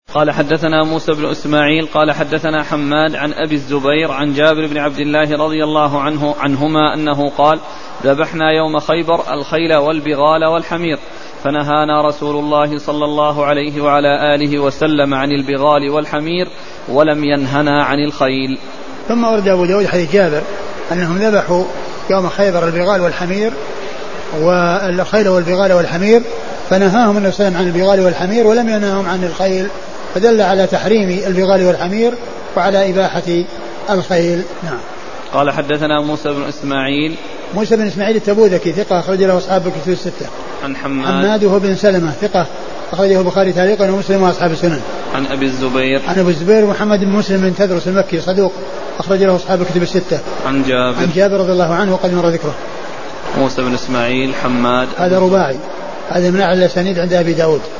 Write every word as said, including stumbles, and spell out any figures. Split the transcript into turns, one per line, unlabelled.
قال حدثنا موسى بن إسماعيل قال حدثنا حماد عن أبي الزبير عن جابر بن عبد الله رضي الله عنه عنهما أنه قال ذبحنا يوم خيبر الخيل والبغال والحمير فنهانا رسول الله صلى الله عليه وعلى آله وسلم عن البغال والحمير ولم ينهنا عن الخيل.
ثم ورد أبو داود حديث جابر أنهم ذبحوا يوم خيبر البغال والحمير والخيل والبغال والحمير فنهاهم النبي صلى الله عليه وسلم عن البغال والحمير ولم ينههم عن الخيل، فدل على تحريم البغال والحمير وعلى إباحة الخيل. نعم.
قال حدثنا موسى بن إسماعيل
موسى بن إسماعيل التبوذكي ثقة أخرج له أصحاب الكتب الستة.
عن حماد
حماد بن سلمة ثقة أخرجه البخاري تعليقا ومسلم وأصحاب السنن.
عن أبي الزبير
عن أبي الزبير محمد بن مسلم بن تدرس المكي صدوق أخرج له أصحاب الكتب الستة.
عن جابر
عن جابر رضي الله عنه وقد مر ذكره.
موسى بن إسماعيل حماد
هذا رباعي، هذا من أعلى الأسانيد عند أبي داود.